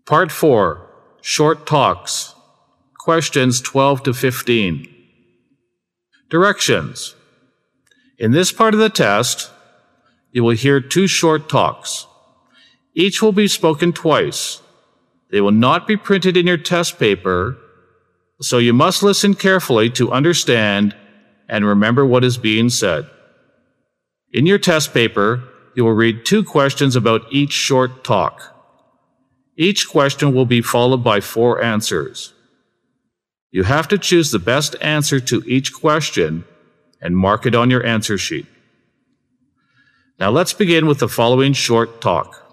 Part 4. Short Talks. Questions 12 to 15. Directions. In this part of the test, you will hear 2 short talks. Each will be spoken twice. They will not be printed in your test paper, so you must listen carefully to understand and remember what is being said. In your test paper, you will read 2 questions about each short talk. Each question will be followed by 4 answers. You have to choose the best answer to each question and mark it on your answer sheet. Now let's begin with the following short talk.